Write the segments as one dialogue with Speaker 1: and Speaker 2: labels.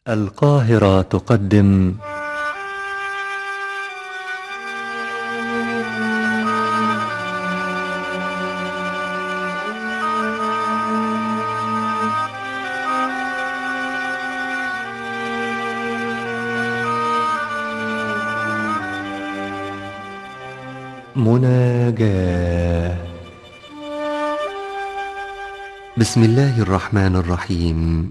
Speaker 1: القاهرة تقدم مناجاة. بسم الله الرحمن الرحيم.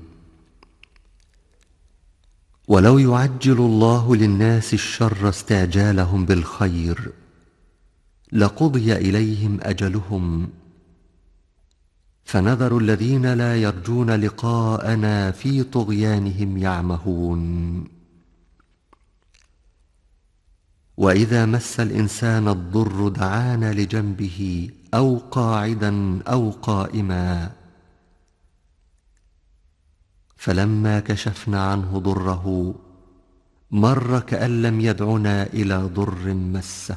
Speaker 1: ولو يعجل الله للناس الشر استعجالهم بالخير لقضي إليهم أجلهم، فنذر الذين لا يرجون لقاءنا في طغيانهم يعمهون. وإذا مس الإنسان الضر دعانا لجنبه أو قاعدا أو قائما، فلما كشفنا عنه ضره مر كأن لم يدعنا إلى ضر مسه.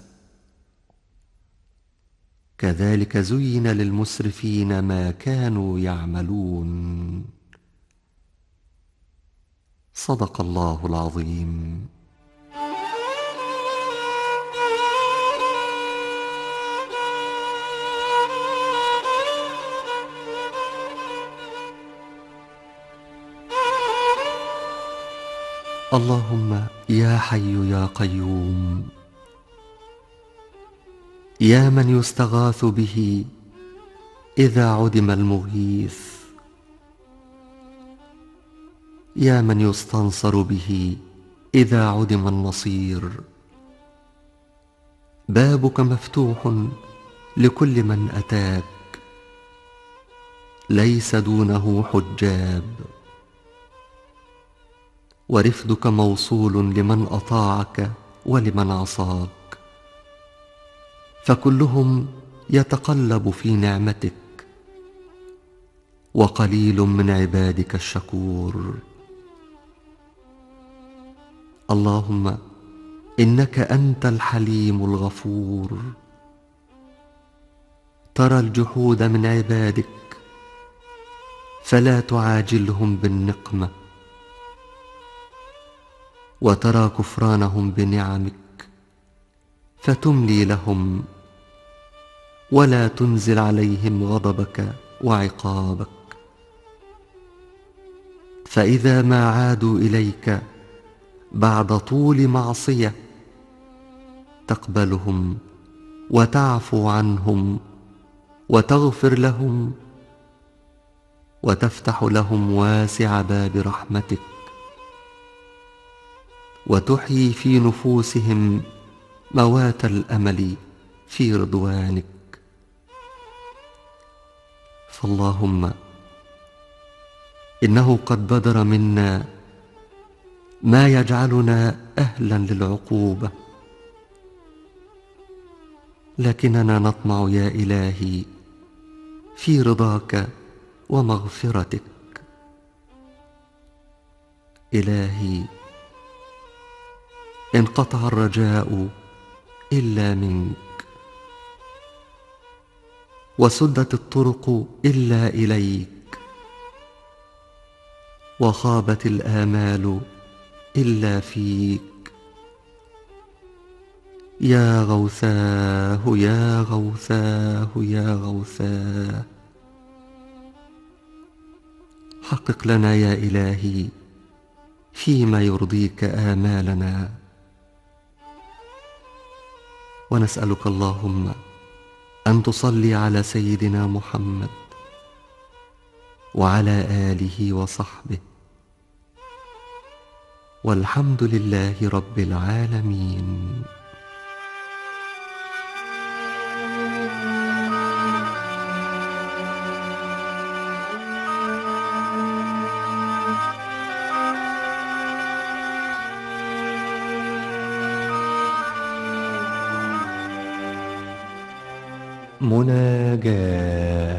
Speaker 1: كذلك زين للمسرفين ما كانوا يعملون. صدق الله العظيم. اللهم يا حي يا قيوم، يا من يستغاث به إذا عدم المغيث، يا من يستنصر به إذا عدم النصير، بابك مفتوح لكل من أتاك، ليس دونه حجاب، ورفدك موصول لمن أطاعك ولمن عصاك، فكلهم يتقلب في نعمتك، وقليل من عبادك الشكور. اللهم إنك أنت الحليم الغفور، ترى الجحود من عبادك فلا تعاجلهم بالنقمة، وترى كفرانهم بنعمك فتملي لهم، ولا تنزل عليهم غضبك وعقابك. فإذا ما عادوا إليك بعد طول معصية تقبلهم وتعفو عنهم وتغفر لهم، وتفتح لهم واسع باب رحمتك، وتحيي في نفوسهم موات الأمل في رضوانك. فاللهم إنه قد بدر منا ما يجعلنا أهلا للعقوبة، لكننا نطمع يا إلهي في رضاك ومغفرتك. إلهي انقطع الرجاء إلا منك، وسدت الطرق إلا إليك، وخابت الآمال إلا فيك. يا غوثاه يا غوثاه يا غوثاه، حقق لنا يا إلهي فيما يرضيك آمالنا. ونسألك اللهم أن تصلي على سيدنا محمد وعلى آله وصحبه، والحمد لله رب العالمين. مناجاة.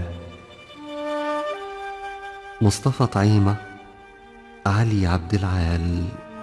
Speaker 1: مصطفى طعيمة، علي عبد العال.